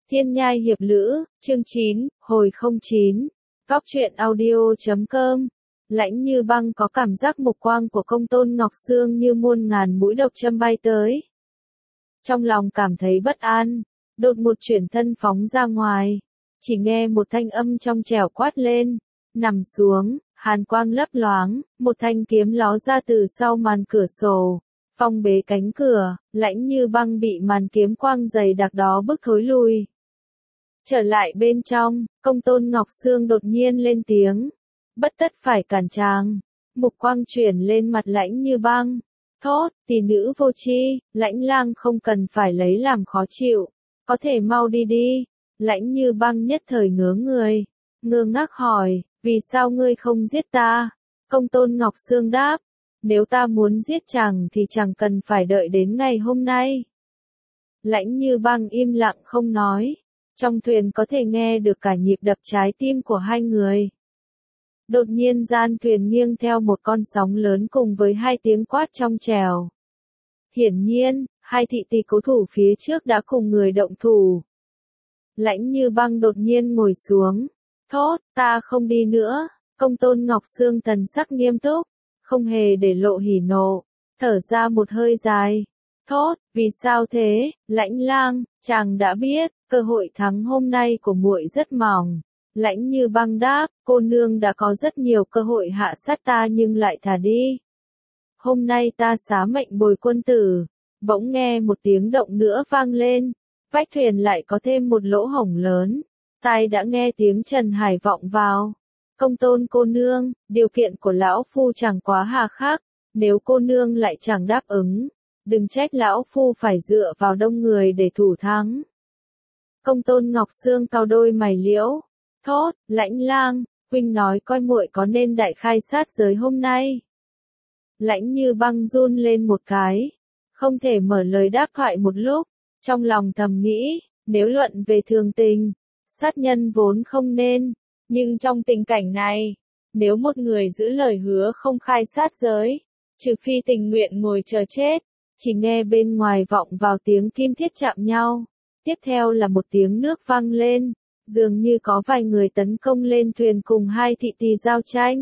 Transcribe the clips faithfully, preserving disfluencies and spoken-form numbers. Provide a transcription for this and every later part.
Thiên Nhai Hiệp Lữ, chương chín, hồi không chín, góc truyện audio chấm com. Lãnh Như Băng có cảm giác mục quang của Công Tôn Ngọc Sương như muôn ngàn mũi độc châm bay tới. Trong lòng cảm thấy bất an, đột một chuyển thân phóng ra ngoài, chỉ nghe một thanh âm trong trẻo quát lên, nằm xuống, hàn quang lấp loáng, một thanh kiếm ló ra từ sau màn cửa sổ, phong bế cánh cửa, Lãnh Như Băng bị màn kiếm quang dày đặc đó bức thối lui. Trở lại bên trong, Công Tôn Ngọc Sương đột nhiên lên tiếng, bất tất phải cản chàng. Mục quang chuyển lên mặt Lãnh Như Băng, thốt, tỷ nữ vô tri, Lãnh lang không cần phải lấy làm khó chịu, có thể mau đi đi. Lãnh Như Băng nhất thời ngớ người, ngơ ngác hỏi, vì sao ngươi không giết ta? Công Tôn Ngọc Sương đáp, nếu ta muốn giết chàng thì chàng cần phải đợi đến ngày hôm nay. Lãnh Như Băng im lặng không nói, trong thuyền có thể nghe được cả nhịp đập trái tim của hai người. Đột nhiên gian thuyền nghiêng theo một con sóng lớn cùng với hai tiếng quát trong trèo. Hiển nhiên, hai thị tỷ cố thủ phía trước đã cùng người động thủ. Lãnh Như Băng đột nhiên ngồi xuống, thốt, ta không đi nữa. Công Tôn Ngọc Sương thần sắc nghiêm túc, không hề để lộ hỉ nộ, thở ra một hơi dài, thốt, vì sao thế? Lãnh lang, chàng đã biết, cơ hội thắng hôm nay của muội rất mỏng. Lãnh Như Băng đáp, cô nương đã có rất nhiều cơ hội hạ sát ta nhưng lại thả đi. Hôm nay ta xá mệnh bồi quân tử. Bỗng nghe một tiếng động nữa vang lên, vách thuyền lại có thêm một lỗ hổng lớn. Tai đã nghe tiếng Trần Hải vọng vào. Công Tôn cô nương, điều kiện của lão phu chẳng quá hà khắc, nếu cô nương lại chẳng đáp ứng, đừng trách lão phu phải dựa vào đông người để thủ thắng. Công Tôn Ngọc Sương cau đôi mày liễu, thốt, Lãnh lang, huynh nói coi muội có nên đại khai sát giới hôm nay. Lãnh Như Băng run lên một cái, không thể mở lời đáp thoại một lúc, trong lòng thầm nghĩ, nếu luận về thường tình, sát nhân vốn không nên, nhưng trong tình cảnh này, nếu một người giữ lời hứa không khai sát giới, trừ phi tình nguyện ngồi chờ chết. Chỉ nghe bên ngoài vọng vào tiếng kim thiết chạm nhau, tiếp theo là một tiếng nước vang lên, dường như có vài người tấn công lên thuyền cùng hai thị tỷ giao tranh.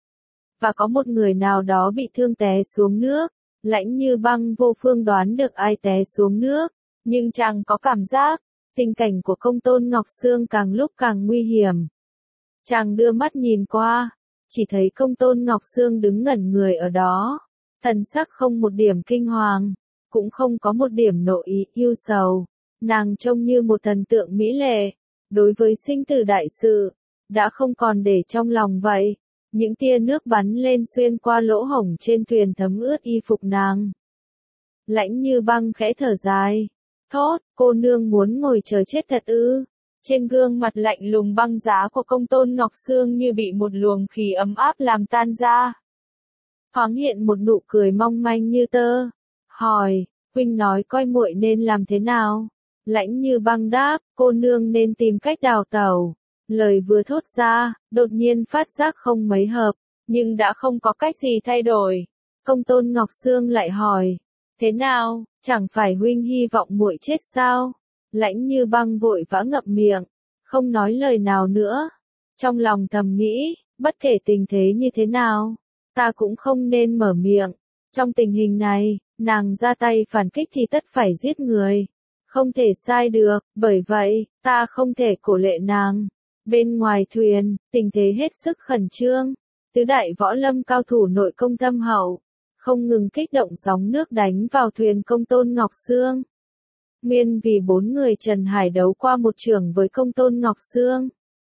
Và có một người nào đó bị thương té xuống nước. Lãnh Như Băng vô phương đoán được ai té xuống nước, nhưng chàng có cảm giác, tình cảnh của Công Tôn Ngọc Sương càng lúc càng nguy hiểm. Chàng đưa mắt nhìn qua, chỉ thấy Công Tôn Ngọc Sương đứng ngẩn người ở đó, thần sắc không một điểm kinh hoàng, cũng không có một điểm nội ý yêu sầu, nàng trông như một thần tượng mỹ lệ, đối với sinh tử đại sự, đã không còn để trong lòng vậy. Những tia nước bắn lên xuyên qua lỗ hổng trên thuyền thấm ướt y phục nàng. Lãnh Như Băng khẽ thở dài, thốt, cô nương muốn ngồi chờ chết thật ư? Trên gương mặt lạnh lùng băng giá của Công Tôn Ngọc Sương như bị một luồng khí ấm áp làm tan ra. Thoáng hiện một nụ cười mong manh như tơ, hỏi, huynh nói coi muội nên làm thế nào? Lãnh Như Băng đáp, cô nương nên tìm cách đào tẩu. Lời vừa thốt ra, đột nhiên phát giác không mấy hợp, nhưng đã không có cách gì thay đổi. Công Tôn Ngọc Sương lại hỏi, thế nào, chẳng phải huynh hy vọng muội chết sao? Lãnh Như Băng vội vã ngậm miệng, không nói lời nào nữa. Trong lòng thầm nghĩ, bất kể tình thế như thế nào, ta cũng không nên mở miệng. Trong tình hình này, nàng ra tay phản kích thì tất phải giết người. Không thể sai được, bởi vậy, ta không thể cổ lệ nàng. Bên ngoài thuyền, tình thế hết sức khẩn trương, tứ đại võ lâm cao thủ nội công thâm hậu, không ngừng kích động sóng nước đánh vào thuyền Công Tôn Ngọc Sương. Nguyên vì bốn người Trần Hải đấu qua một trường với Công Tôn Ngọc Sương.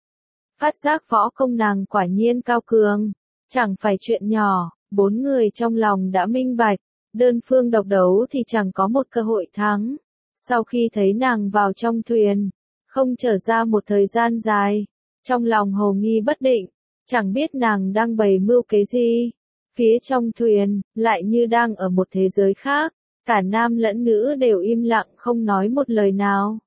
Phát giác võ công nàng quả nhiên cao cường, chẳng phải chuyện nhỏ, bốn người trong lòng đã minh bạch, đơn phương độc đấu thì chẳng có một cơ hội thắng. Sau khi thấy nàng vào trong thuyền, không trở ra một thời gian dài, trong lòng hồ nghi bất định, chẳng biết nàng đang bày mưu kế gì. Phía trong thuyền, lại như đang ở một thế giới khác, cả nam lẫn nữ đều im lặng không nói một lời nào.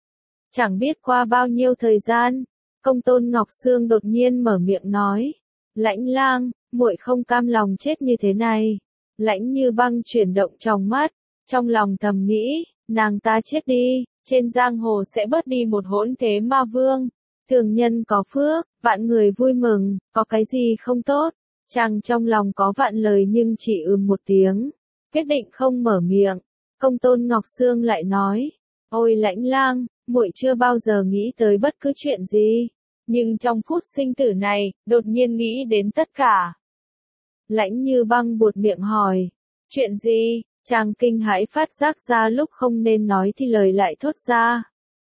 Chẳng biết qua bao nhiêu thời gian, Công Tôn Ngọc Sương đột nhiên mở miệng nói, Lãnh lang, muội không cam lòng chết như thế này. Lãnh Như Băng chuyển động trong mắt, trong lòng thầm nghĩ, nàng ta chết đi, trên giang hồ sẽ bớt đi một hỗn thế ma vương. Thường nhân có phước, vạn người vui mừng, có cái gì không tốt. Chàng trong lòng có vạn lời nhưng chỉ ừm một tiếng, quyết định không mở miệng. Công tôn Ngọc Sương lại nói, ôi Lãnh Lang, muội chưa bao giờ nghĩ tới bất cứ chuyện gì, nhưng trong phút sinh tử này, đột nhiên nghĩ đến tất cả. Lãnh Như Băng buột miệng hỏi, chuyện gì? Chàng kinh hãi phát giác ra lúc không nên nói thì lời lại thốt ra.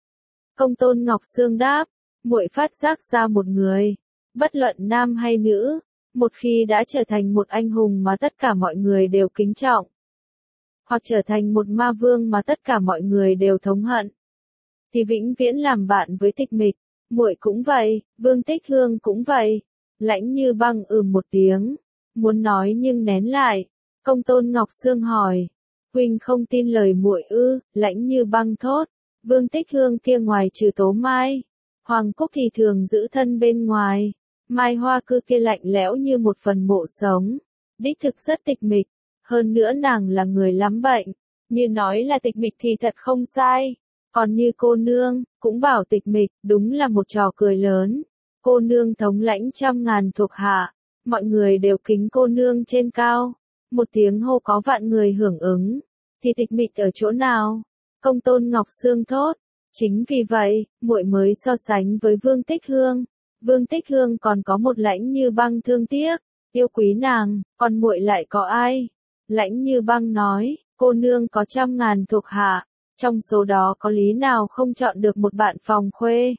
Công tôn Ngọc Sương đáp, muội phát giác ra một người, bất luận nam hay nữ, một khi đã trở thành một anh hùng mà tất cả mọi người đều kính trọng, hoặc trở thành một ma vương mà tất cả mọi người đều thống hận, thì vĩnh viễn làm bạn với tịch mịch. Muội cũng vậy, Vương Tích Hương cũng vậy. Lãnh Như Băng ừm một tiếng, muốn nói nhưng nén lại. Công tôn Ngọc Sương hỏi, huynh không tin lời muội ư? Lãnh Như Băng thốt, Vương Tích Hương kia ngoài trừ Tố Mai, Hoàng Cúc thì thường giữ thân bên ngoài. Mai Hoa Cư kia lạnh lẽo như một phần mộ sống, đích thực rất tịch mịch, hơn nữa nàng là người lắm bệnh, như nói là tịch mịch thì thật không sai, còn như cô nương, cũng bảo tịch mịch, đúng là một trò cười lớn. Cô nương thống lãnh trăm ngàn thuộc hạ, mọi người đều kính cô nương trên cao, một tiếng hô có vạn người hưởng ứng, thì tịch mịch ở chỗ nào? Công tôn Ngọc Sương thốt, chính vì vậy, muội mới so sánh với Vương Tích Hương. Vương Tích Hương còn có một Lãnh Như Băng thương tiếc, yêu quý nàng, còn muội lại có ai? Lãnh Như Băng nói, cô nương có trăm ngàn thuộc hạ, trong số đó có lý nào không chọn được một bạn phòng khuê?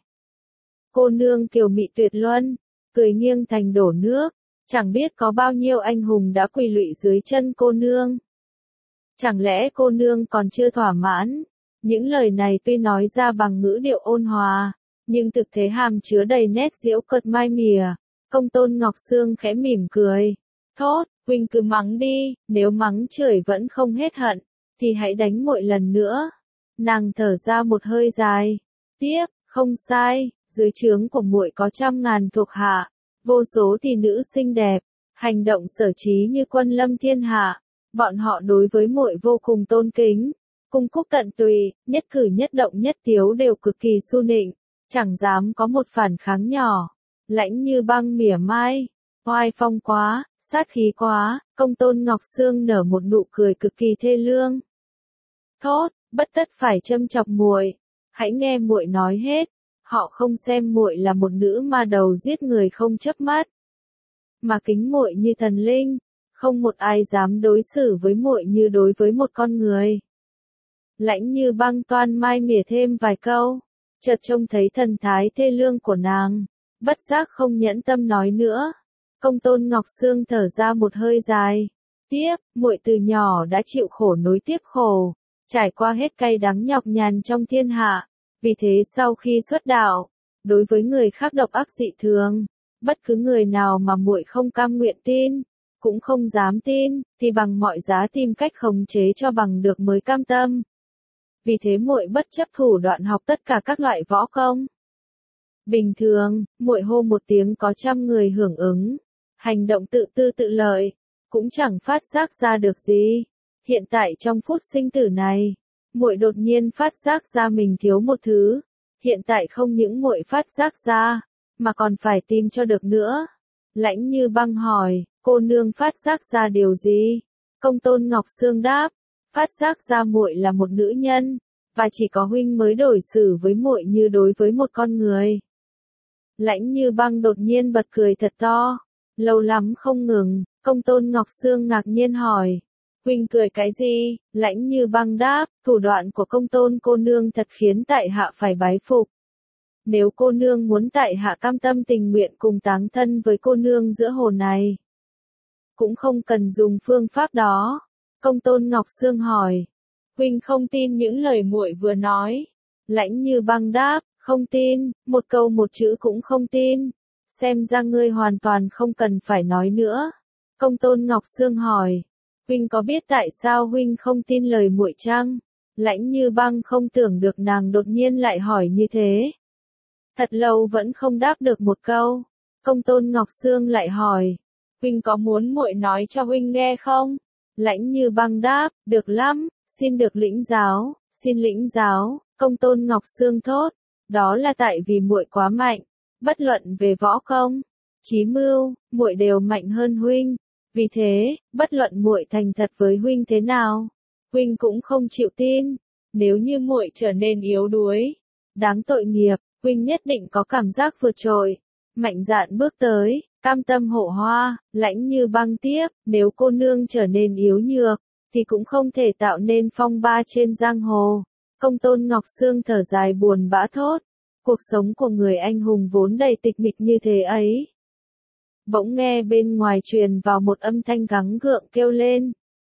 Cô nương kiều mị tuyệt luân, cười nghiêng thành đổ nước, chẳng biết có bao nhiêu anh hùng đã quỳ lụy dưới chân cô nương. Chẳng lẽ cô nương còn chưa thỏa mãn? Những lời này tuy nói ra bằng ngữ điệu ôn hòa, nhưng thực thế hàm chứa đầy nét giễu cợt mai mỉa. Công tôn Ngọc Sương khẽ mỉm cười, thốt, huynh cứ mắng đi, nếu mắng chửi vẫn không hết hận, thì hãy đánh muội lần nữa. Nàng thở ra một hơi dài, tiếp, không sai, dưới trướng của muội có trăm ngàn thuộc hạ, vô số tỷ nữ xinh đẹp, hành động sở trí như quân lâm thiên hạ, bọn họ đối với muội vô cùng tôn kính, cung cúc tận tùy, nhất cử nhất động nhất tiếu đều cực kỳ su nịnh, chẳng dám có một phản kháng nhỏ. Lãnh Như Băng mỉa mai, oai phong quá, sát khí quá. Công tôn Ngọc Sương nở một nụ cười cực kỳ thê lương, thốt, bất tất phải châm chọc muội, hãy nghe muội nói hết. Họ không xem muội là một nữ ma đầu giết người không chớp mắt, mà kính muội như thần linh, không một ai dám đối xử với muội như đối với một con người. Lãnh Như Băng toan mai mỉa thêm vài câu, chợt trông thấy thần thái thê lương của nàng, bất giác không nhẫn tâm nói nữa. Công tôn Ngọc Sương thở ra một hơi dài, tiếp, muội từ nhỏ đã chịu khổ nối tiếp khổ, trải qua hết cay đắng nhọc nhằn trong thiên hạ, vì thế sau khi xuất đạo, đối với người khác độc ác dị thường, bất cứ người nào mà muội không cam nguyện tin, cũng không dám tin, thì bằng mọi giá tìm cách khống chế cho bằng được mới cam tâm. Vì thế muội bất chấp thủ đoạn học tất cả các loại võ công. Bình thường, muội hô một tiếng có trăm người hưởng ứng, hành động tự tư tự lợi, cũng chẳng phát giác ra được gì. Hiện tại trong phút sinh tử này, muội đột nhiên phát giác ra mình thiếu một thứ. Hiện tại không những muội phát giác ra, mà còn phải tìm cho được nữa. Lãnh Như Băng hỏi, cô nương phát giác ra điều gì? Công tôn Ngọc Sương đáp, phát giác ra muội là một nữ nhân, và chỉ có huynh mới đối xử với muội như đối với một con người. Lãnh Như Băng đột nhiên bật cười thật to, lâu lắm không ngừng. Công tôn Ngọc Sương ngạc nhiên hỏi, huynh cười cái gì? Lãnh Như Băng đáp, thủ đoạn của công tôn cô nương thật khiến tại hạ phải bái phục. Nếu cô nương muốn tại hạ cam tâm tình nguyện cùng táng thân với cô nương giữa hồ này, cũng không cần dùng phương pháp đó. Công tôn Ngọc Sương hỏi, huynh không tin những lời muội vừa nói? Lãnh Như Băng đáp, không tin, một câu một chữ cũng không tin. Xem ra ngươi hoàn toàn không cần phải nói nữa. Công tôn Ngọc Sương hỏi, huynh có biết tại sao huynh không tin lời muội chăng? Lãnh Như Băng không tưởng được nàng đột nhiên lại hỏi như thế. Thật lâu vẫn không đáp được một câu. Công tôn Ngọc Sương lại hỏi, huynh có muốn muội nói cho huynh nghe không? Lãnh Như Băng đáp, được lắm, xin được lĩnh giáo. xin lĩnh giáo. Công tôn Ngọc Sương thốt, đó là tại vì muội quá mạnh, bất luận về võ công, chí mưu, muội đều mạnh hơn huynh, vì thế, bất luận muội thành thật với huynh thế nào, huynh cũng không chịu tin. Nếu như muội trở nên yếu đuối, đáng tội nghiệp, huynh nhất định có cảm giác vượt trội, mạnh dạn bước tới, cam tâm hộ hoa, lãnh như băng tiếp. Nếu cô nương trở nên yếu nhược, thì cũng không thể tạo nên phong ba trên giang hồ. Công tôn Ngọc Sương thở dài buồn bã thốt, cuộc sống của người anh hùng vốn đầy tịch mịch như thế ấy. Bỗng nghe bên ngoài truyền vào một âm thanh gắng gượng kêu lên.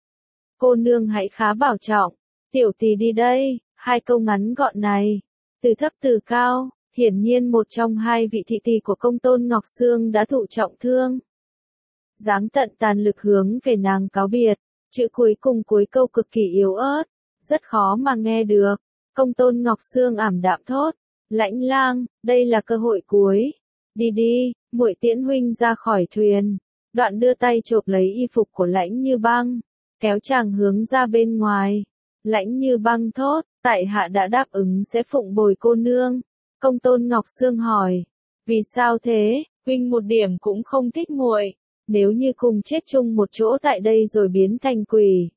Cô nương hãy khá bảo trọng, tiểu tỷ đi đây. Hai câu ngắn gọn này, từ thấp từ cao, hiển nhiên một trong hai vị thị tỷ của công tôn Ngọc Sương đã thụ trọng thương. Dáng tận tàn lực hướng về nàng cáo biệt, chữ cuối cùng cuối câu cực kỳ yếu ớt, rất khó mà nghe được. Công tôn Ngọc Sương ảm đạm thốt, Lãnh lang, đây là cơ hội cuối. Đi đi, muội tiễn huynh ra khỏi thuyền. Đoạn đưa tay chộp lấy y phục của Lãnh Như Băng, kéo chàng hướng ra bên ngoài. Lãnh Như Băng thốt, tại hạ đã đáp ứng sẽ phụng bồi cô nương. Công tôn Ngọc Sương hỏi, vì sao thế? Huynh một điểm cũng không thích muội, nếu như cùng chết chung một chỗ tại đây rồi biến thành quỷ,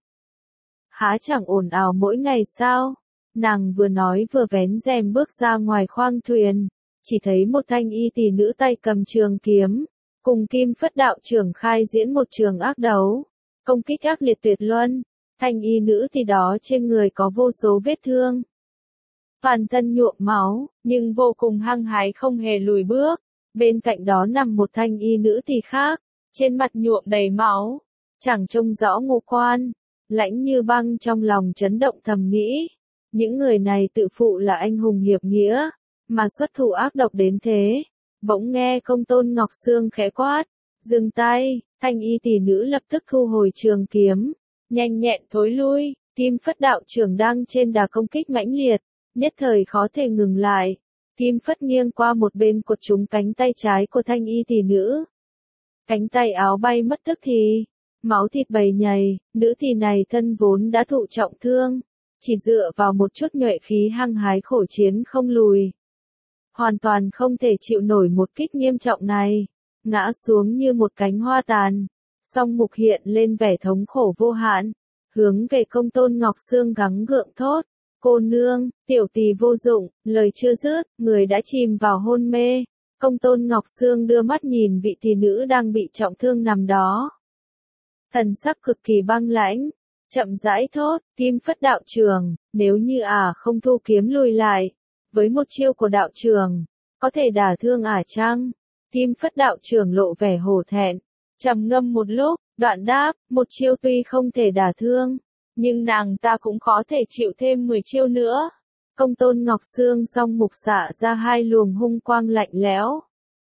há chẳng ồn ào mỗi ngày sao? Nàng vừa nói vừa vén rèm bước ra ngoài khoang thuyền, chỉ thấy một thanh y tỷ nữ tay cầm trường kiếm, cùng Kim Phất đạo trưởng khai diễn một trường ác đấu, công kích ác liệt tuyệt luân. Thanh y nữ thì đó trên người có vô số vết thương, toàn thân nhuộm máu, nhưng vô cùng hăng hái không hề lùi bước. Bên cạnh đó nằm một thanh y nữ thì khác, trên mặt nhuộm đầy máu, chẳng trông rõ ngũ quan. Lãnh Như Băng trong lòng chấn động thầm nghĩ, những người này tự phụ là anh hùng hiệp nghĩa, mà xuất thủ ác độc đến thế. Bỗng nghe công tôn Ngọc Sương khẽ quát, dừng tay. Thanh y tỷ nữ lập tức thu hồi trường kiếm, nhanh nhẹn thối lui. Kim Phất đạo trưởng đang trên đà công kích mãnh liệt, nhất thời khó thể ngừng lại. Kim Phất nghiêng qua một bên cột trúng cánh tay trái của thanh y tỷ nữ, cánh tay áo bay mất tức thì, máu thịt bầy nhầy. Nữ tỷ này thân vốn đã thụ trọng thương, chỉ dựa vào một chút nhuệ khí hăng hái khổ chiến không lùi, hoàn toàn không thể chịu nổi một kích nghiêm trọng này, ngã xuống như một cánh hoa tàn. Song mục hiện lên vẻ thống khổ vô hạn, hướng về công tôn Ngọc Sương gắng gượng thốt, cô nương, tiểu tỷ vô dụng. Lời chưa dứt, người đã chìm vào hôn mê. Công tôn Ngọc Sương đưa mắt nhìn vị tỷ nữ đang bị trọng thương nằm đó, thần sắc cực kỳ băng lãnh, chậm rãi thốt, Kim Phất đạo trưởng, nếu như ả à không thu kiếm lùi lại, với một chiêu của đạo trưởng, có thể đả thương ả à chăng? Kim Phất đạo trưởng lộ vẻ hổ thẹn, trầm ngâm một lúc, đoạn đáp, một chiêu tuy không thể đả thương, nhưng nàng ta cũng có thể chịu thêm mười chiêu nữa. Công tôn Ngọc Sương song mục xạ ra hai luồng hung quang lạnh lẽo,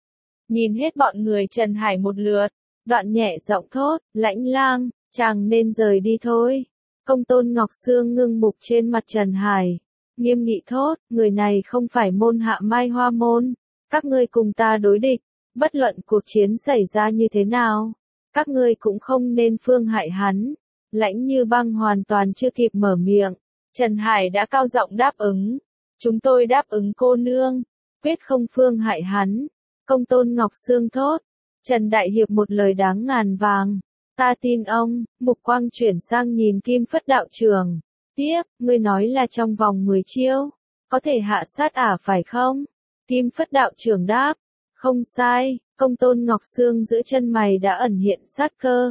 nhìn hết bọn người Trần Hải một lượt, đoạn nhẹ giọng thốt, Lãnh lang, chàng nên rời đi thôi. Công tôn Ngọc Sương ngưng mục trên mặt Trần Hải, nghiêm nghị thốt, người này không phải môn hạ Mai Hoa môn, các ngươi cùng ta đối địch, bất luận cuộc chiến xảy ra như thế nào, các ngươi cũng không nên phương hại hắn. Lãnh Như Băng hoàn toàn chưa kịp mở miệng, Trần Hải đã cao giọng đáp ứng, chúng tôi đáp ứng cô nương, quyết không phương hại hắn. Công tôn Ngọc Sương thốt, Trần Đại Hiệp một lời đáng ngàn vàng, ta tin ông. Mục quang chuyển sang nhìn Kim Phất đạo trưởng, tiếp, ngươi nói là trong vòng mười chiêu, có thể hạ sát ả à phải không? Kim Phất đạo trưởng đáp, không sai. Công tôn Ngọc Sương giữa chân mày đã ẩn hiện sát cơ,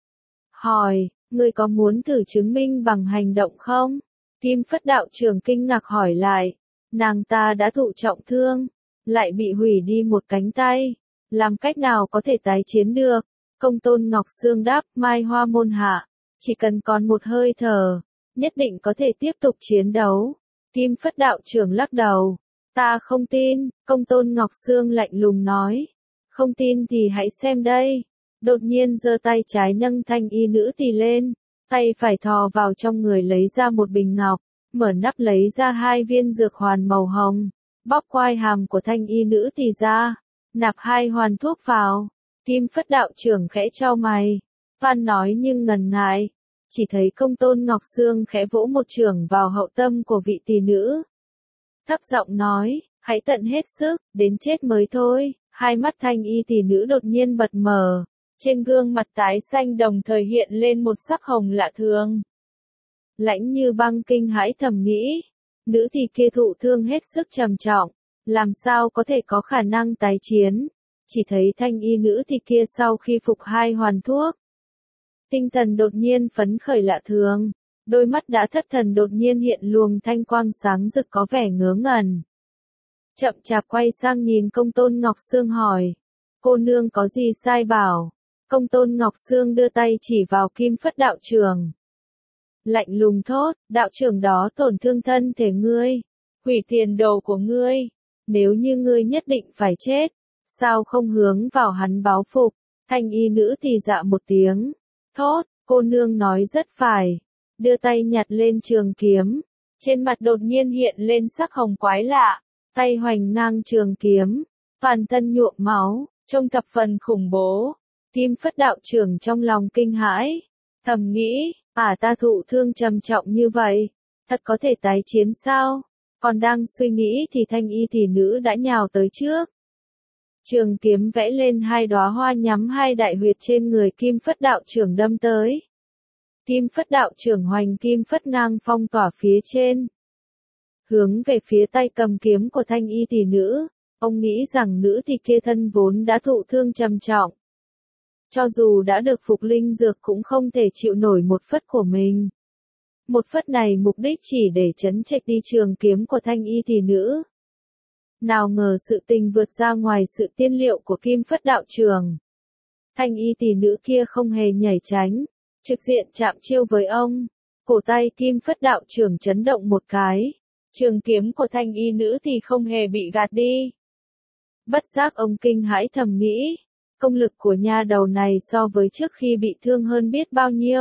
hỏi, ngươi có muốn thử chứng minh bằng hành động không? Kim Phất đạo trưởng kinh ngạc hỏi lại, nàng ta đã thụ trọng thương, lại bị hủy đi một cánh tay, làm cách nào có thể tái chiến được? Công tôn Ngọc Sương đáp, Mai Hoa môn hạ, chỉ cần còn một hơi thở, nhất định có thể tiếp tục chiến đấu. Kim Phất đạo trưởng lắc đầu, ta không tin. Công tôn Ngọc Sương lạnh lùng nói, không tin thì hãy xem đây. Đột nhiên giơ tay trái nâng thanh y nữ tỳ lên, tay phải thò vào trong người lấy ra một bình ngọc, mở nắp lấy ra hai viên dược hoàn màu hồng, bóp quai hàm của thanh y nữ tỳ ra, nạp hai hoàn thuốc vào. Kim Phất đạo trưởng khẽ chau mày, van nói nhưng ngần ngại, chỉ thấy Công Tôn Ngọc Sương khẽ vỗ một chưởng vào hậu tâm của vị tỷ nữ. Thấp giọng nói, hãy tận hết sức, đến chết mới thôi. Hai mắt thanh y tỷ nữ đột nhiên bật mở, trên gương mặt tái xanh đồng thời hiện lên một sắc hồng lạ thường. Lãnh Như Băng kinh hãi thầm nghĩ, nữ tỷ kia thụ thương hết sức trầm trọng, làm sao có thể có khả năng tái chiến. Chỉ thấy thanh y nữ tỷ kia sau khi phục hai hoàn thuốc, tinh thần đột nhiên phấn khởi lạ thường, đôi mắt đã thất thần đột nhiên hiện luồng thanh quang sáng rực có vẻ ngớ ngẩn. Chậm chạp quay sang nhìn Công Tôn Ngọc Sương hỏi, cô nương có gì sai bảo? Công Tôn Ngọc Sương đưa tay chỉ vào Kim Phất đạo trưởng. Lạnh lùng thốt, đạo trưởng đó tổn thương thân thể ngươi, hủy tiền đồ của ngươi, nếu như ngươi nhất định phải chết, sao không hướng vào hắn báo phục? Thanh y nữ thì dạ một tiếng, thốt, cô nương nói rất phải, đưa tay nhặt lên trường kiếm, trên mặt đột nhiên hiện lên sắc hồng quái lạ, tay hoành ngang trường kiếm, toàn thân nhuộm máu, trông thập phần khủng bố. Kim Phất đạo trưởng trong lòng kinh hãi, thầm nghĩ, à ta thụ thương trầm trọng như vậy, thật có thể tái chiến sao? Còn đang suy nghĩ thì thanh y tỷ nữ đã nhào tới trước. Trường kiếm vẽ lên hai đóa hoa nhắm hai đại huyệt trên người Kim Phất đạo trưởng đâm tới. Kim Phất đạo trưởng hoành Kim Phất ngang phong tỏa phía trên, hướng về phía tay cầm kiếm của thanh y tỷ nữ. Ông nghĩ rằng nữ tỷ kia thân vốn đã thụ thương trầm trọng, cho dù đã được phục linh dược cũng không thể chịu nổi một phất của mình. Một phất này mục đích chỉ để chấn trạch đi trường kiếm của thanh y tỷ nữ. Nào ngờ sự tình vượt ra ngoài sự tiên liệu của Kim Phất đạo trưởng. Thanh y tỷ nữ kia không hề nhảy tránh, trực diện chạm chiêu với ông. Cổ tay Kim Phất đạo trưởng chấn động một cái, trường kiếm của thanh y nữ thì không hề bị gạt đi. Bất giác ông kinh hãi thầm nghĩ, công lực của nha đầu này so với trước khi bị thương hơn biết bao nhiêu.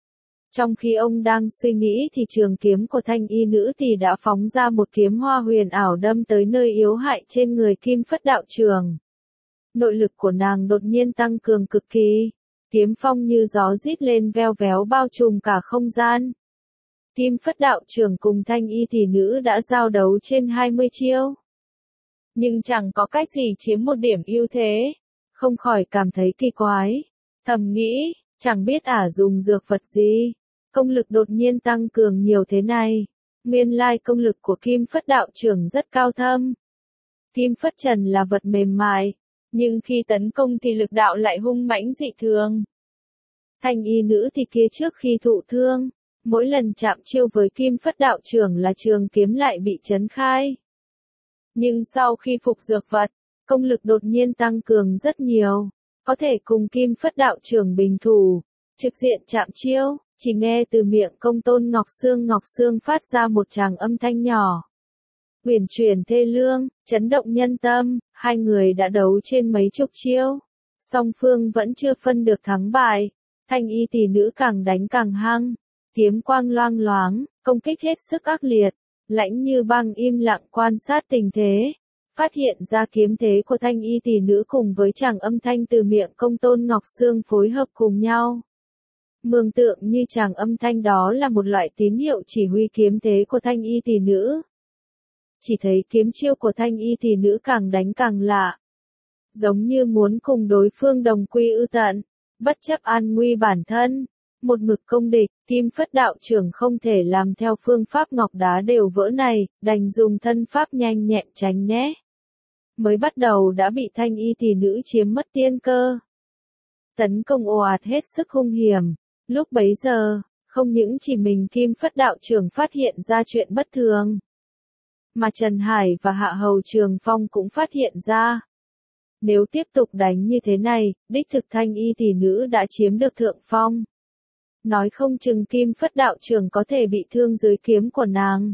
Trong khi ông đang suy nghĩ thì trường kiếm của thanh y nữ thì đã phóng ra một kiếm hoa huyền ảo đâm tới nơi yếu hại trên người Kim Phất đạo trưởng. Nội lực của nàng đột nhiên tăng cường cực kỳ, kiếm phong như gió rít lên veo véo bao trùm cả không gian. Kim Phất đạo trưởng cùng thanh y tỷ nữ đã giao đấu trên hai mươi chiêu, nhưng chẳng có cách gì chiếm một điểm ưu thế, không khỏi cảm thấy kỳ quái, thầm nghĩ, chẳng biết ả dùng dược vật gì, công lực đột nhiên tăng cường nhiều thế này. Nguyên lai công lực của Kim Phất đạo trưởng rất cao thâm. Kim Phất trần là vật mềm mại, nhưng khi tấn công thì lực đạo lại hung mãnh dị thường. Thanh y nữ thì kia trước khi thụ thương, mỗi lần chạm chiêu với Kim Phất đạo trưởng là trường kiếm lại bị chấn khai. Nhưng sau khi phục dược vật, công lực đột nhiên tăng cường rất nhiều, có thể cùng Kim Phất đạo trưởng bình thủ, trực diện chạm chiêu. Chỉ nghe từ miệng Công Tôn Ngọc Sương Ngọc Sương phát ra một tràng âm thanh nhỏ, uyển chuyển thê lương, chấn động nhân tâm. Hai người đã đấu trên mấy chục chiêu, song phương vẫn chưa phân được thắng bại. Thanh y tỷ nữ càng đánh càng hăng, kiếm quang loang loáng, công kích hết sức ác liệt. Lãnh Như Băng im lặng quan sát tình thế, phát hiện ra kiếm thế của thanh y tỷ nữ cùng với tràng âm thanh từ miệng Công Tôn Ngọc Sương phối hợp cùng nhau. Mường tượng như tràng âm thanh đó là một loại tín hiệu chỉ huy kiếm thế của thanh y tỷ nữ. Chỉ thấy kiếm chiêu của thanh y tỷ nữ càng đánh càng lạ, giống như muốn cùng đối phương đồng quy ư tận, bất chấp an nguy bản thân, một mực công địch. Kim Phất đạo trưởng không thể làm theo phương pháp ngọc đá đều vỡ này, đành dùng thân pháp nhanh nhẹn tránh né. Mới bắt đầu đã bị thanh y tỷ nữ chiếm mất tiên cơ. Tấn công ồ ạt hết sức hung hiểm. Lúc bấy giờ, không những chỉ mình Kim Phất đạo trưởng phát hiện ra chuyện bất thường, mà Trần Hải và Hạ Hầu Trường Phong cũng phát hiện ra. Nếu tiếp tục đánh như thế này, đích thực thanh y tỷ nữ đã chiếm được thượng phong. Nói không chừng Kim Phất đạo trưởng có thể bị thương dưới kiếm của nàng.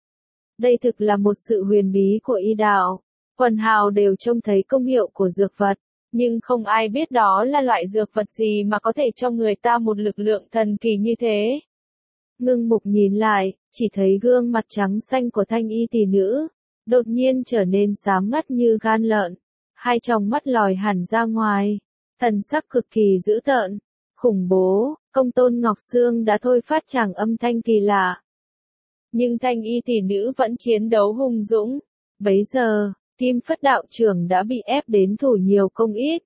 Đây thực là một sự huyền bí của y đạo. Quần hào đều trông thấy công hiệu của dược vật, nhưng không ai biết đó là loại dược vật gì mà có thể cho người ta một lực lượng thần kỳ như thế. Ngưng mục nhìn lại, chỉ thấy gương mặt trắng xanh của thanh y tỷ nữ, đột nhiên trở nên xám ngắt như gan lợn, hai tròng mắt lòi hẳn ra ngoài, thần sắc cực kỳ dữ tợn, khủng bố. Công tôn Ngọc Sương đã thôi phát chàng âm thanh kỳ lạ. Nhưng thanh y tỷ nữ vẫn chiến đấu hung dũng. Bấy giờ, Kim Phất đạo trưởng đã bị ép đến thủ nhiều công ít.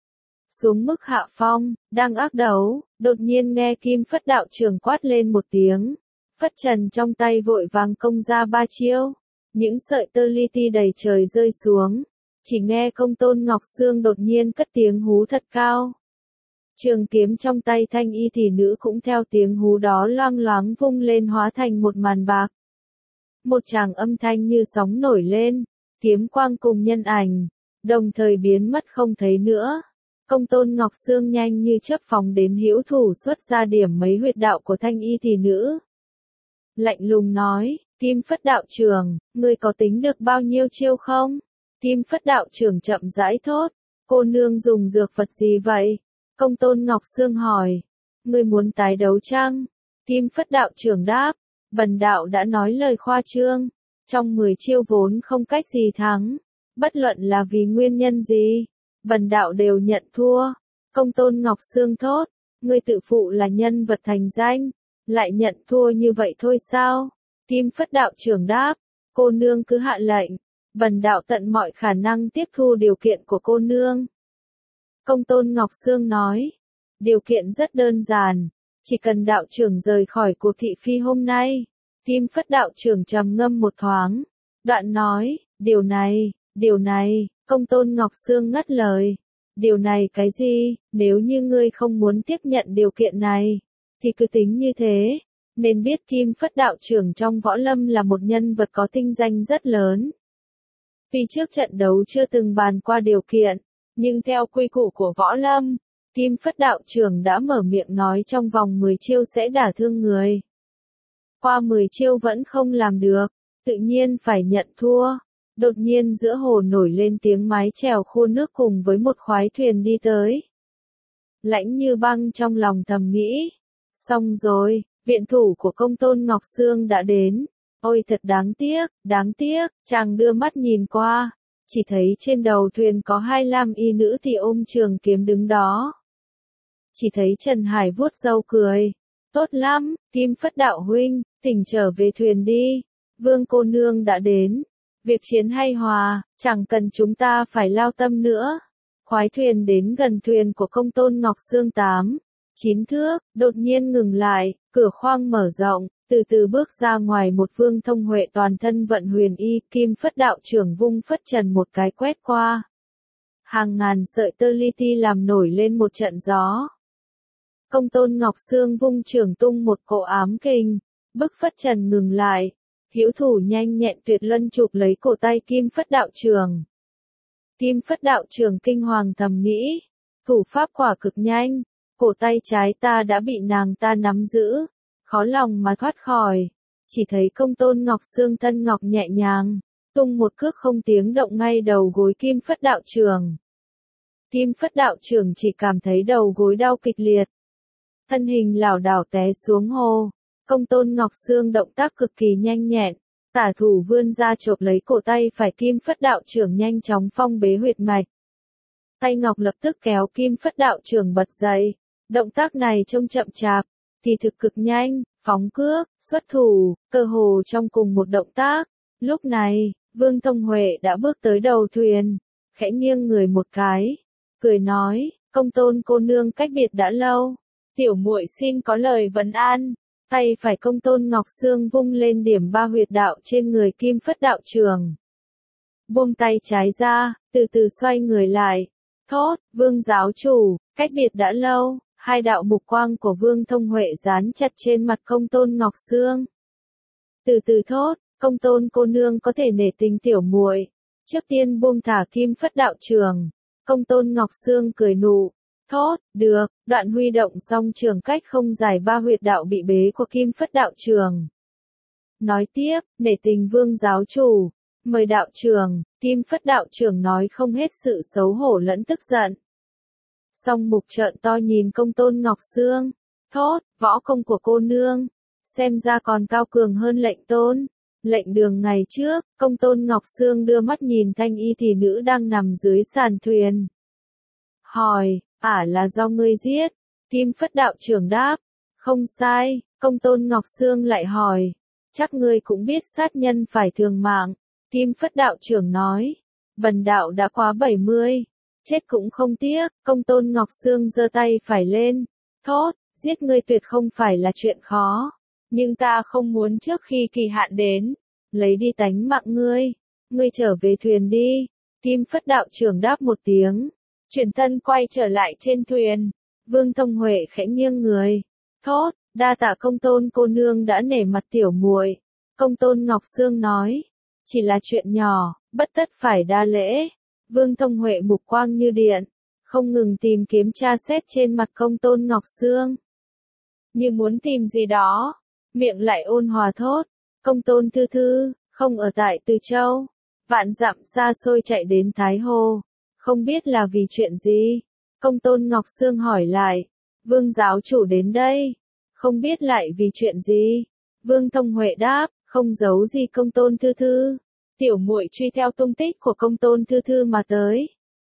Xuống mức hạ phong, đang ác đấu, đột nhiên nghe Kim Phất đạo trưởng quát lên một tiếng. Phất trần trong tay vội vàng công ra ba chiêu. Những sợi tơ li ti đầy trời rơi xuống. Chỉ nghe công tôn Ngọc Sương đột nhiên cất tiếng hú thật cao. Trường kiếm trong tay thanh y tỷ nữ cũng theo tiếng hú đó loang loáng vung lên hóa thành một màn bạc. Một tràng âm thanh như sóng nổi lên, kiếm quang cùng nhân ảnh, đồng thời biến mất không thấy nữa. Công tôn Ngọc Sương nhanh như chớp phóng đến hữu thủ xuất ra điểm mấy huyệt đạo của thanh y tỷ nữ. Lạnh lùng nói, Kim Phất đạo trưởng, ngươi có tính được bao nhiêu chiêu không? Kim Phất đạo trưởng chậm rãi thốt, cô nương dùng dược vật gì vậy? Công tôn Ngọc Sương hỏi, ngươi muốn tái đấu chăng? Kim Phất đạo trưởng đáp, bần đạo đã nói lời khoa trương, trong mười chiêu vốn không cách gì thắng, bất luận là vì nguyên nhân gì, bần đạo đều nhận thua. Công tôn Ngọc Sương thốt, ngươi tự phụ là nhân vật thành danh, lại nhận thua như vậy thôi sao? Kim Phất đạo trưởng đáp, cô nương cứ hạ lệnh, bần đạo tận mọi khả năng tiếp thu điều kiện của cô nương. Công tôn Ngọc Sương nói, điều kiện rất đơn giản, chỉ cần đạo trưởng rời khỏi cuộc thị phi hôm nay. Kim Phất đạo trưởng trầm ngâm một thoáng, đoạn nói, điều này, điều này, công tôn Ngọc Sương ngắt lời. Điều này cái gì, nếu như ngươi không muốn tiếp nhận điều kiện này, thì cứ tính như thế. Nên biết Kim Phất đạo trưởng trong võ lâm là một nhân vật có tinh danh rất lớn. Vì trước trận đấu chưa từng bàn qua điều kiện, nhưng theo quy củ của võ lâm, Kim Phất đạo trưởng đã mở miệng nói trong vòng mười chiêu sẽ đả thương người. Qua mười chiêu vẫn không làm được, tự nhiên phải nhận thua. Đột nhiên giữa hồ nổi lên tiếng mái chèo khô nước cùng với một khoái thuyền đi tới. Lãnh Như Băng trong lòng thầm nghĩ, xong rồi, viện thủ của công tôn Ngọc Sương đã đến. Ôi thật đáng tiếc, đáng tiếc, chàng đưa mắt nhìn qua, chỉ thấy trên đầu thuyền có hai lam y nữ thì ôm trường kiếm đứng đó. Chỉ thấy Trần Hải vuốt râu cười, tốt lắm, Kim Phất đạo huynh, thỉnh trở về thuyền đi, Vương cô nương đã đến. Việc chiến hay hòa, chẳng cần chúng ta phải lao tâm nữa. Khoái thuyền đến gần thuyền của công tôn Ngọc Sương tám, chín thước, đột nhiên ngừng lại, cửa khoang mở rộng, từ từ bước ra ngoài một Vương Thông Huệ toàn thân vận huyền y. Kim Phất đạo trưởng vung phất trần một cái quét qua. Hàng ngàn sợi tơ li ti làm nổi lên một trận gió. Công tôn Ngọc Sương vung trường tung một cỗ ám kình, bức phất trần ngừng lại. Hữu thủ nhanh nhẹn tuyệt luân chụp lấy cổ tay Kim Phất đạo trưởng. Kim Phất đạo trưởng kinh hoàng thầm nghĩ, thủ pháp quả cực nhanh, cổ tay trái ta đã bị nàng ta nắm giữ, khó lòng mà thoát khỏi. Chỉ thấy công tôn Ngọc Sương thân ngọc nhẹ nhàng, tung một cước không tiếng động ngay đầu gối Kim Phất đạo trưởng. Kim Phất đạo trưởng chỉ cảm thấy đầu gối đau kịch liệt, thân hình lảo đảo té xuống hồ. Công tôn Ngọc Sương động tác cực kỳ nhanh nhẹn, tả thủ vươn ra chộp lấy cổ tay phải Kim Phất đạo trưởng nhanh chóng phong bế huyệt mạch. Tay ngọc lập tức kéo Kim Phất đạo trưởng bật dậy, động tác này trông chậm chạp, kỳ thực cực nhanh, phóng cước, xuất thủ, cơ hồ trong cùng một động tác. Lúc này, Vương Thông Huệ đã bước tới đầu thuyền, khẽ nghiêng người một cái, cười nói, công tôn cô nương cách biệt đã lâu, tiểu muội xin có lời vấn an. Tay phải công tôn Ngọc Sương vung lên điểm ba huyệt đạo trên người Kim Phất đạo trưởng. Buông tay trái ra, từ từ xoay người lại. Thốt, Vương giáo chủ, cách biệt đã lâu, hai đạo mục quang của Vương Thông Huệ dán chặt trên mặt công tôn Ngọc Sương. Từ từ thốt, công tôn cô nương có thể nể tình tiểu muội. Trước tiên buông thả Kim Phất đạo trưởng. Công tôn Ngọc Sương cười nụ. Thốt, được, đoạn huy động xong trường cách không dài ba huyệt đạo bị bế của Kim Phất đạo trưởng. Nói tiếp, nể tình Vương giáo chủ, mời đạo trưởng. Kim Phất đạo trưởng nói không hết sự xấu hổ lẫn tức giận. Song mục trợn to nhìn công tôn Ngọc Sương. Thốt, võ công của cô nương, xem ra còn cao cường hơn lệnh tôn. Lệnh đường ngày trước, công tôn Ngọc Sương đưa mắt nhìn thanh y tỷ nữ đang nằm dưới sàn thuyền. Hỏi, ả là do ngươi giết, Kim Phất đạo trưởng đáp, không sai. Công tôn Ngọc Sương lại hỏi, chắc ngươi cũng biết sát nhân phải thường mạng. Kim Phất đạo trưởng nói, bần đạo đã quá bảy mươi, chết cũng không tiếc. Công tôn Ngọc Sương giơ tay phải lên, thốt, giết ngươi tuyệt không phải là chuyện khó, nhưng ta không muốn trước khi kỳ hạn đến, lấy đi tánh mạng ngươi, ngươi trở về thuyền đi. Kim Phất đạo trưởng đáp một tiếng, chuyển thân quay trở lại trên thuyền. Vương Thông Huệ khẽ nghiêng người, thốt, đa tạ công tôn cô nương đã nể mặt tiểu muội. Công tôn Ngọc Sương nói, chỉ là chuyện nhỏ, bất tất phải đa lễ. Vương Thông Huệ mục quang như điện, không ngừng tìm kiếm tra xét trên mặt công tôn Ngọc Sương, như muốn tìm gì đó, miệng lại ôn hòa thốt, công tôn thư thư, không ở tại Từ Châu, vạn dặm xa xôi chạy đến Thái Hồ, không biết là vì chuyện gì. Công tôn Ngọc Sương hỏi lại, Vương giáo chủ đến đây, không biết lại vì chuyện gì. Vương Thông Huệ đáp, không giấu gì công tôn thư thư, tiểu muội truy theo tung tích của công tôn thư thư mà tới.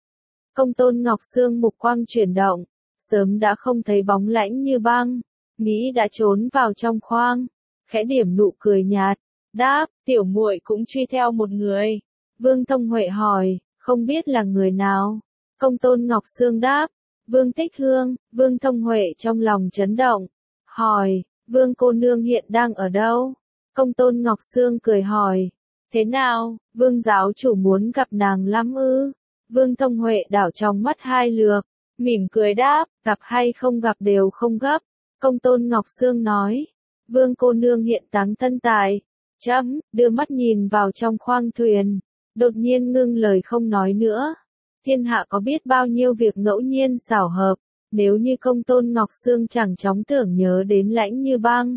Công tôn Ngọc Sương mục quang chuyển động, sớm đã không thấy bóng lãnh như băng, nghĩ đã trốn vào trong khoang, khẽ điểm nụ cười nhạt, đáp, tiểu muội cũng truy theo một người. Vương Thông Huệ hỏi, không biết là người nào. Công tôn Ngọc Sương đáp, Vương Tích Hương. Vương Thông Huệ trong lòng chấn động, hỏi, Vương cô nương hiện đang ở đâu? Công tôn Ngọc Sương cười hỏi, thế nào, Vương giáo chủ muốn gặp nàng lắm ư? Vương Thông Huệ đảo trong mắt hai lượt, mỉm cười đáp, gặp hay không gặp đều không gấp. Công tôn Ngọc Sương nói, Vương cô nương hiện táng thân tại, chấm, đưa mắt nhìn vào trong khoang thuyền, đột nhiên ngưng lời không nói nữa. Thiên hạ có biết bao nhiêu việc ngẫu nhiên xảo hợp, nếu như công tôn Ngọc Sương chẳng chóng tưởng nhớ đến lãnh như băng.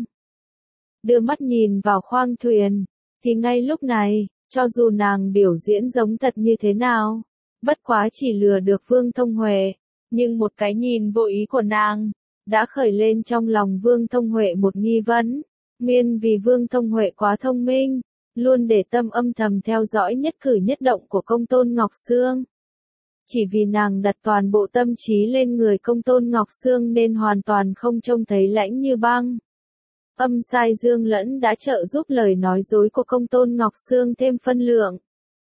Đưa mắt nhìn vào khoang thuyền, thì ngay lúc này, cho dù nàng biểu diễn giống thật như thế nào, bất quá chỉ lừa được Vương Thông Huệ, nhưng một cái nhìn vô ý của nàng, đã khởi lên trong lòng Vương Thông Huệ một nghi vấn, nguyên vì Vương Thông Huệ quá thông minh, luôn để tâm âm thầm theo dõi nhất cử nhất động của công tôn Ngọc Sương. Chỉ vì nàng đặt toàn bộ tâm trí lên người công tôn Ngọc Sương nên hoàn toàn không trông thấy lãnh như băng. Âm sai dương lẫn đã trợ giúp lời nói dối của công tôn Ngọc Sương thêm phân lượng.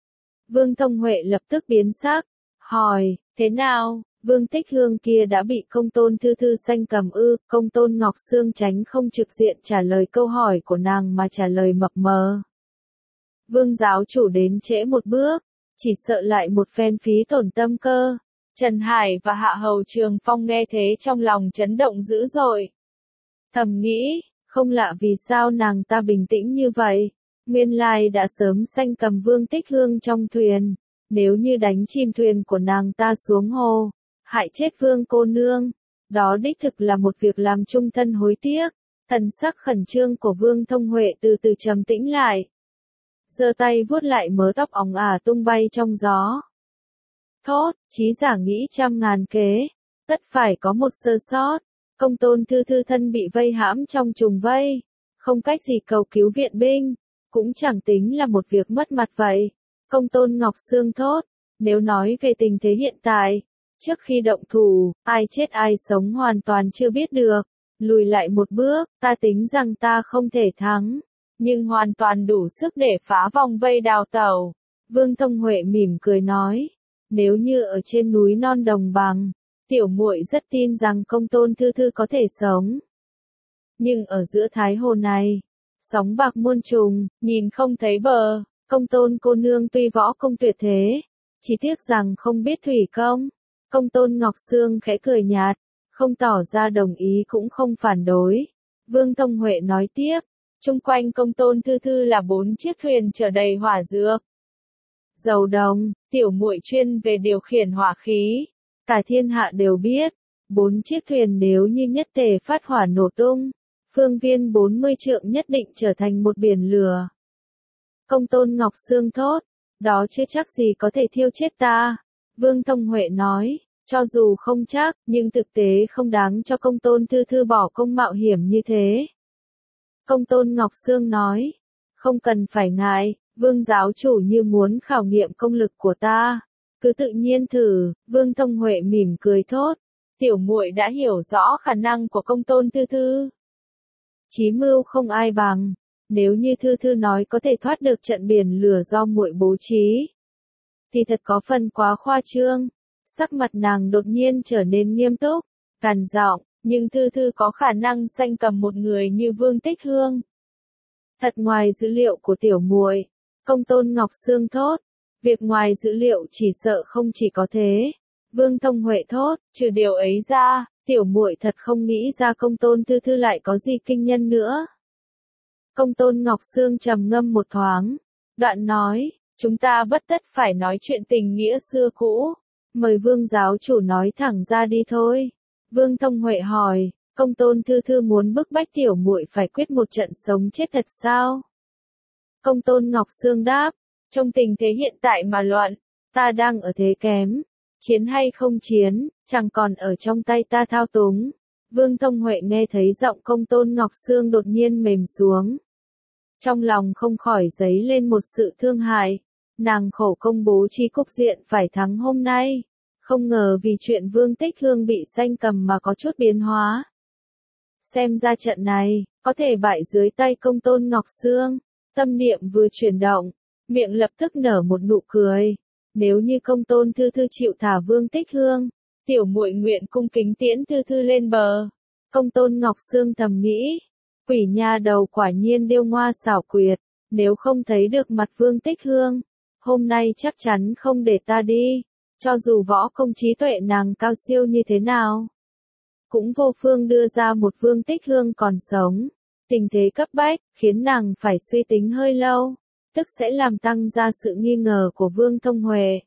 Vương Thông Huệ lập tức biến sắc, hỏi, thế nào, Vương Tích Hương kia đã bị công tôn thư thư sanh cầm ư? Công tôn Ngọc Sương tránh không trực diện trả lời câu hỏi của nàng mà trả lời mập mờ. Vương giáo chủ đến trễ một bước, chỉ sợ lại một phen phí tổn tâm cơ. Trần Hải và Hạ Hầu Trường Phong nghe thế trong lòng chấn động dữ dội. Thầm nghĩ, không lạ vì sao nàng ta bình tĩnh như vậy. Nguyên lai đã sớm sanh cầm Vương Tích Hương trong thuyền. Nếu như đánh chìm thuyền của nàng ta xuống hồ, hại chết Vương cô nương, đó đích thực là một việc làm trung thân hối tiếc. Thần sắc khẩn trương của Vương Thông Huệ từ từ trầm tĩnh lại. Giơ tay vuốt lại mớ tóc óng ả tung bay trong gió. Thốt, trí giả nghĩ trăm ngàn kế, tất phải có một sơ sót. Công tôn thư thư thân bị vây hãm trong trùng vây, không cách gì cầu cứu viện binh, cũng chẳng tính là một việc mất mặt vậy. Công tôn Ngọc Sương thốt, nếu nói về tình thế hiện tại, trước khi động thủ, ai chết ai sống hoàn toàn chưa biết được. Lùi lại một bước, ta tính rằng ta không thể thắng, nhưng hoàn toàn đủ sức để phá vòng vây đào tẩu. Vương Thông Huệ mỉm cười nói, nếu như ở trên núi non đồng bằng, tiểu muội rất tin rằng công tôn thư thư có thể sống. Nhưng ở giữa Thái Hồ này, sóng bạc muôn trùng, nhìn không thấy bờ, công tôn cô nương tuy võ công tuyệt thế, chỉ tiếc rằng không biết thủy công. Công tôn Ngọc Sương khẽ cười nhạt, không tỏ ra đồng ý cũng không phản đối. Vương Thông Huệ nói tiếp, chung quanh công tôn thư thư là bốn chiếc thuyền chở đầy hỏa dược, dầu đồng, tiểu muội chuyên về điều khiển hỏa khí. Cả thiên hạ đều biết, bốn chiếc thuyền nếu như nhất tề phát hỏa nổ tung, phương viên bốn mươi trượng nhất định trở thành một biển lửa. Công tôn Ngọc Sương thốt, đó chưa chắc gì có thể thiêu chết ta. Vương Thông Huệ nói, cho dù không chắc, nhưng thực tế không đáng cho công tôn thư thư bỏ công mạo hiểm như thế. Công tôn Ngọc Sương nói, không cần phải ngại, Vương giáo chủ như muốn khảo nghiệm công lực của ta, cứ tự nhiên thử. Vương Thông Huệ mỉm cười thốt, tiểu muội đã hiểu rõ khả năng của công tôn Thư Thư. Chí mưu không ai bằng, nếu như Thư Thư nói có thể thoát được trận biển lửa do muội bố trí, thì thật có phần quá khoa trương. Sắc mặt nàng đột nhiên trở nên nghiêm túc, cằn giọng, nhưng Thư Thư có khả năng sanh cầm một người như Vương Tích Hương. Thật ngoài dữ liệu của tiểu muội, công tôn Ngọc Sương thốt. Việc ngoài dữ liệu chỉ sợ không chỉ có thế. Vương Thông Huệ thốt, trừ điều ấy ra, tiểu muội thật không nghĩ ra công tôn Thư Thư lại có gì kinh nhân nữa. Công tôn Ngọc Sương trầm ngâm một thoáng, đoạn nói, chúng ta bất tất phải nói chuyện tình nghĩa xưa cũ. Mời Vương giáo chủ nói thẳng ra đi thôi. Vương Thông Huệ hỏi, công tôn Thư Thư muốn bức bách tiểu muội phải quyết một trận sống chết thật sao? Công tôn Ngọc Sương đáp, trong tình thế hiện tại mà loạn, ta đang ở thế kém. Chiến hay không chiến, chẳng còn ở trong tay ta thao túng. Vương Thông Huệ nghe thấy giọng công tôn Ngọc Sương đột nhiên mềm xuống. Trong lòng không khỏi dấy lên một sự thương hại. Nàng khổ công bố trí cục diện phải thắng hôm nay. Không ngờ vì chuyện Vương Tích Hương bị sanh cầm mà có chút biến hóa. Xem ra trận này, có thể bại dưới tay công tôn Ngọc Sương. Tâm niệm vừa chuyển động, miệng lập tức nở một nụ cười. Nếu như công tôn Thư Thư chịu thả Vương Tích Hương, tiểu muội nguyện cung kính tiễn Thư Thư lên bờ. Công tôn Ngọc Sương thầm nghĩ, quỷ nha đầu quả nhiên điêu ngoa xảo quyệt, nếu không thấy được mặt Vương Tích Hương, hôm nay chắc chắn không để ta đi, cho dù võ công trí tuệ nàng cao siêu như thế nào. Cũng vô phương đưa ra một Vương Tích Hương còn sống, tình thế cấp bách, khiến nàng phải suy tính hơi lâu. Tức sẽ làm tăng ra sự nghi ngờ của Vương Thông Huệ.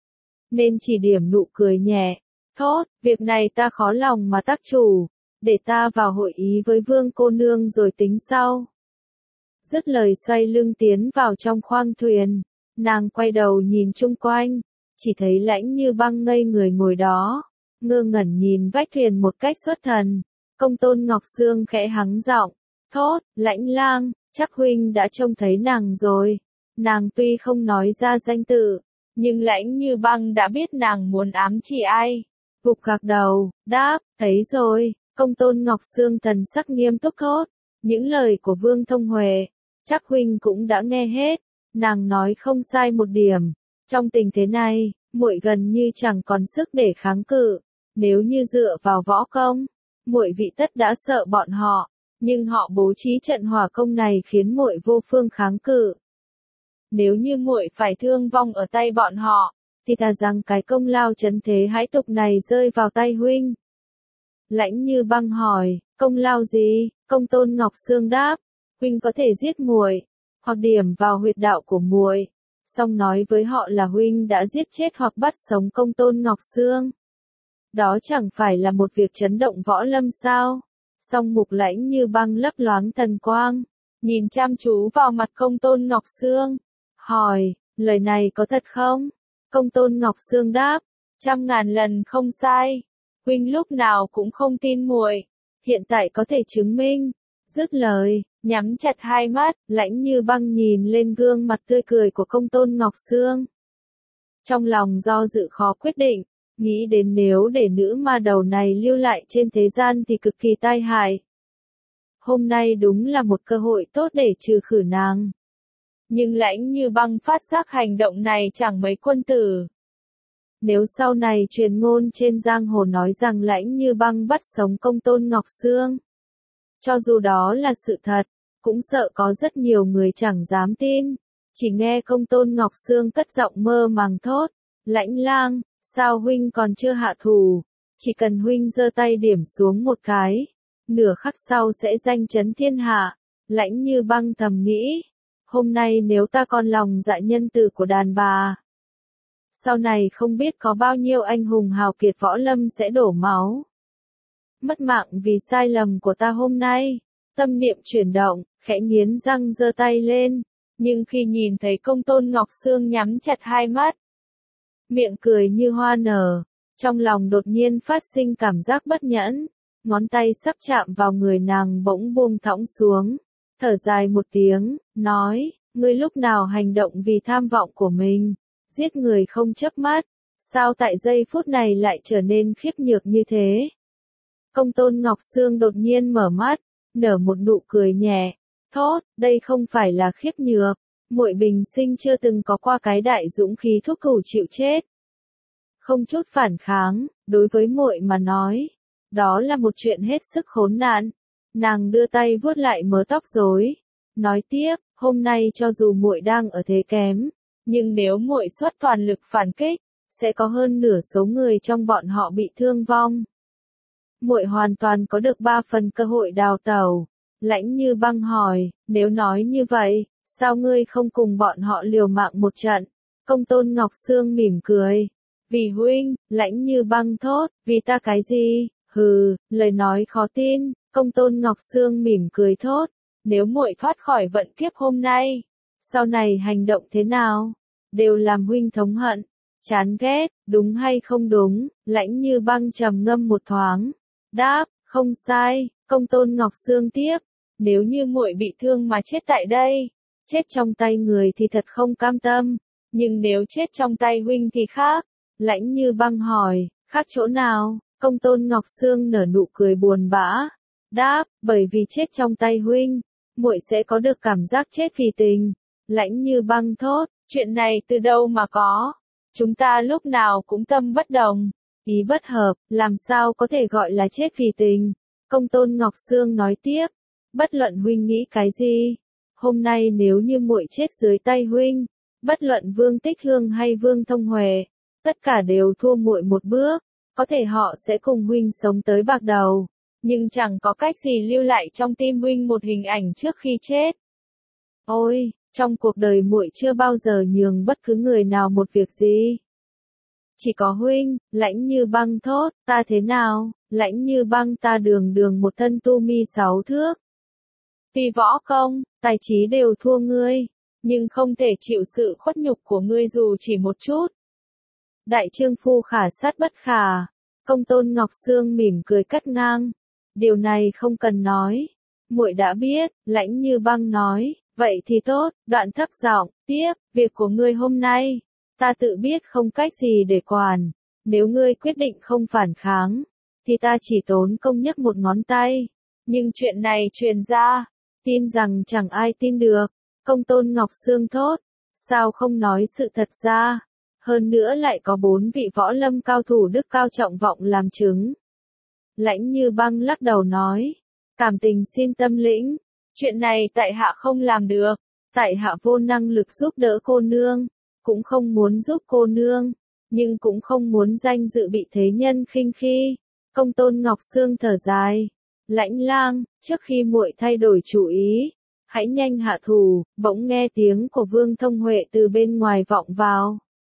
Nên chỉ điểm nụ cười nhẹ, thốt, việc này ta khó lòng mà tác chủ, để ta vào hội ý với Vương cô nương rồi tính sau. Dứt lời xoay lưng tiến vào trong khoang thuyền, nàng quay đầu nhìn chung quanh, chỉ thấy Lãnh Như Băng ngây người ngồi đó, ngơ ngẩn nhìn vách thuyền một cách xuất thần. Công tôn Ngọc Sương khẽ hắng giọng, thốt, Lãnh lang, chắc huynh đã trông thấy nàng rồi. Nàng tuy không nói ra danh tự, nhưng Lãnh Như Băng đã biết nàng muốn ám chỉ ai. Gục gạc đầu, đáp, thấy rồi. Công tôn Ngọc Sương thần sắc nghiêm túc thốt, những lời của Vương Thông Huệ, chắc huynh cũng đã nghe hết. Nàng nói không sai một điểm. Trong tình thế này, muội gần như chẳng còn sức để kháng cự. Nếu như dựa vào võ công, muội vị tất đã sợ bọn họ. Nhưng họ bố trí trận hỏa công này khiến muội vô phương kháng cự. Nếu như muội phải thương vong ở tay bọn họ, thì thà rằng cái công lao trấn thế hãi tục này rơi vào tay huynh. Lãnh Như Băng hỏi, công lao gì? Công tôn Ngọc Sương đáp, huynh có thể giết muội, hoặc điểm vào huyệt đạo của muội, xong nói với họ là huynh đã giết chết hoặc bắt sống công tôn Ngọc Sương. Đó chẳng phải là một việc chấn động võ lâm sao? Song mục Lãnh Như Băng lấp loáng thần quang, nhìn chăm chú vào mặt công tôn Ngọc Sương, hỏi, lời này có thật không? Công tôn Ngọc Sương đáp, trăm ngàn lần không sai. Huynh lúc nào cũng không tin muội, hiện tại có thể chứng minh. Dứt lời, nhắm chặt hai mắt, Lãnh Như Băng nhìn lên gương mặt tươi cười của công tôn Ngọc Sương. Trong lòng do dự khó quyết định, nghĩ đến nếu để nữ ma đầu này lưu lại trên thế gian thì cực kỳ tai hại. Hôm nay đúng là một cơ hội tốt để trừ khử nàng. Nhưng Lãnh Như Băng phát giác hành động này chẳng mấy quân tử. Nếu sau này truyền ngôn trên giang hồ nói rằng Lãnh Như Băng bắt sống công tôn Ngọc Sương, cho dù đó là sự thật, cũng sợ có rất nhiều người chẳng dám tin. Chỉ nghe công tôn Ngọc Sương cất giọng mơ màng thốt, Lãnh lang, sao huynh còn chưa hạ thủ, chỉ cần huynh giơ tay điểm xuống một cái, nửa khắc sau sẽ danh chấn thiên hạ. Lãnh Như Băng thầm nghĩ, hôm nay nếu ta còn lòng dạ nhân từ của đàn bà, sau này không biết có bao nhiêu anh hùng hào kiệt võ lâm sẽ đổ máu. Mất mạng vì sai lầm của ta hôm nay. Tâm niệm chuyển động, khẽ nghiến răng giơ tay lên, nhưng khi nhìn thấy công tôn Ngọc Sương nhắm chặt hai mắt, miệng cười như hoa nở, trong lòng đột nhiên phát sinh cảm giác bất nhẫn, ngón tay sắp chạm vào người nàng bỗng buông thõng xuống, thở dài một tiếng, nói, ngươi lúc nào hành động vì tham vọng của mình, giết người không chớp mắt, Sao tại giây phút này lại trở nên khiếp nhược như thế? Công tôn Ngọc Sương đột nhiên mở mắt, nở một nụ cười nhẹ, thốt, đây không phải là khiếp nhược, muội bình sinh chưa từng có qua cái đại dũng khí thúc thủ chịu chết. Không chút phản kháng, đối với muội mà nói, đó là một chuyện hết sức khốn nạn. Nàng đưa tay vuốt lại mớ tóc rối, nói tiếp, hôm nay cho dù muội đang ở thế kém, nhưng nếu muội xuất toàn lực phản kích, sẽ có hơn nửa số người trong bọn họ bị thương vong. Muội hoàn toàn có được ba phần cơ hội đào tẩu. Lãnh Như Băng hỏi, nếu nói như vậy, sao ngươi không cùng bọn họ liều mạng một trận? Công tôn Ngọc Sương mỉm cười. Vì huynh, Lãnh Như Băng thốt, vì ta cái gì? Hừ, lời nói khó tin. Công tôn Ngọc Sương mỉm cười thốt, nếu muội thoát khỏi vận kiếp hôm nay, sau này hành động thế nào, đều làm huynh thống hận, chán ghét, đúng hay không đúng? Lãnh Như Băng trầm ngâm một thoáng, đáp, không sai. Công tôn Ngọc Sương tiếp, nếu như muội bị thương mà chết tại đây, chết trong tay người thì thật không cam tâm, nhưng nếu chết trong tay huynh thì khác. Lãnh Như Băng hỏi, khác chỗ nào? Công tôn Ngọc Sương nở nụ cười buồn bã, đáp, bởi vì chết trong tay huynh, muội sẽ có được cảm giác chết vì tình. Lãnh Như Băng thốt, chuyện này từ đâu mà có? Chúng ta lúc nào cũng tâm bất đồng, ý bất hợp, làm sao có thể gọi là chết vì tình? Công tôn Ngọc Sương nói tiếp, bất luận huynh nghĩ cái gì, hôm nay nếu như muội chết dưới tay huynh, bất luận Vương Tích Hương hay Vương Thông Huệ, tất cả đều thua muội một bước, có thể họ sẽ cùng huynh sống tới bạc đầu, nhưng chẳng có cách gì lưu lại trong tim huynh một hình ảnh trước khi chết. Ôi, trong cuộc đời muội chưa bao giờ nhường bất cứ người nào một việc gì. Chỉ có huynh. Lãnh Như Băng thốt, ta thế nào? Lãnh Như Băng ta đường đường một thân tu mi sáu thước. Tuy võ công, tài trí đều thua ngươi, nhưng không thể chịu sự khuất nhục của ngươi dù chỉ một chút. Đại trương phu khả sát bất khả. Công tôn Ngọc Sương mỉm cười cắt ngang. Điều này không cần nói. Muội đã biết. Lãnh Như Băng nói, vậy thì tốt. Đoạn thấp giọng, tiếp, việc của ngươi hôm nay, ta tự biết không cách gì để quản. Nếu ngươi quyết định không phản kháng, thì ta chỉ tốn công nhấc một ngón tay. Nhưng chuyện này truyền ra, tin rằng chẳng ai tin được. Công tôn Ngọc Sương thốt, sao không nói sự thật ra? Hơn nữa lại có bốn vị võ lâm cao thủ đức cao trọng vọng làm chứng. Lãnh Như Băng lắc đầu nói, cảm tình xin tâm lĩnh, chuyện này tại hạ không làm được, tại hạ vô năng lực giúp đỡ cô nương, cũng không muốn giúp cô nương, nhưng cũng không muốn danh dự bị thế nhân khinh khi. Công tôn Ngọc Sương thở dài, Lãnh lang, trước khi muội thay đổi chủ ý, hãy nhanh hạ thủ. Bỗng nghe tiếng của Vương Thông Huệ từ bên ngoài vọng vào.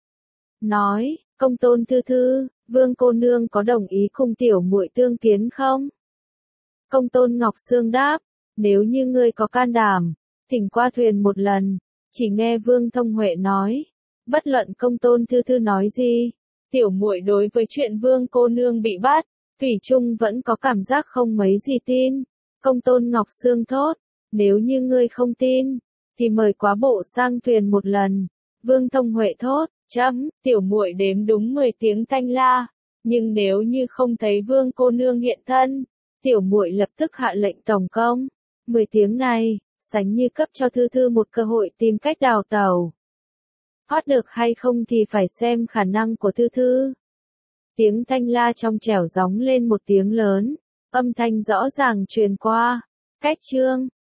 Nói, công tôn thư thư, Vương cô nương có đồng ý cùng tiểu muội tương kiến không? Công tôn Ngọc Sương đáp, nếu như ngươi có can đảm, thỉnh qua thuyền một lần. Chỉ nghe Vương Thông Huệ nói, bất luận công tôn thư thư nói gì, tiểu muội đối với chuyện Vương cô nương bị bắt, thủy chung vẫn có cảm giác không mấy gì tin. Công tôn Ngọc Sương thốt, nếu như ngươi không tin, thì mời quá bộ sang thuyền một lần. Vương Thông Huệ thốt, chấm, tiểu muội đếm đúng mười tiếng thanh la, nhưng nếu như không thấy Vương cô nương hiện thân, tiểu muội lập tức hạ lệnh tổng công. mười tiếng này, sánh như cấp cho thư thư một cơ hội tìm cách đào tẩu. Thoát được hay không thì phải xem khả năng của thư thư. Tiếng thanh la trong trẻo gióng lên một tiếng lớn, âm thanh rõ ràng truyền qua. Cách chương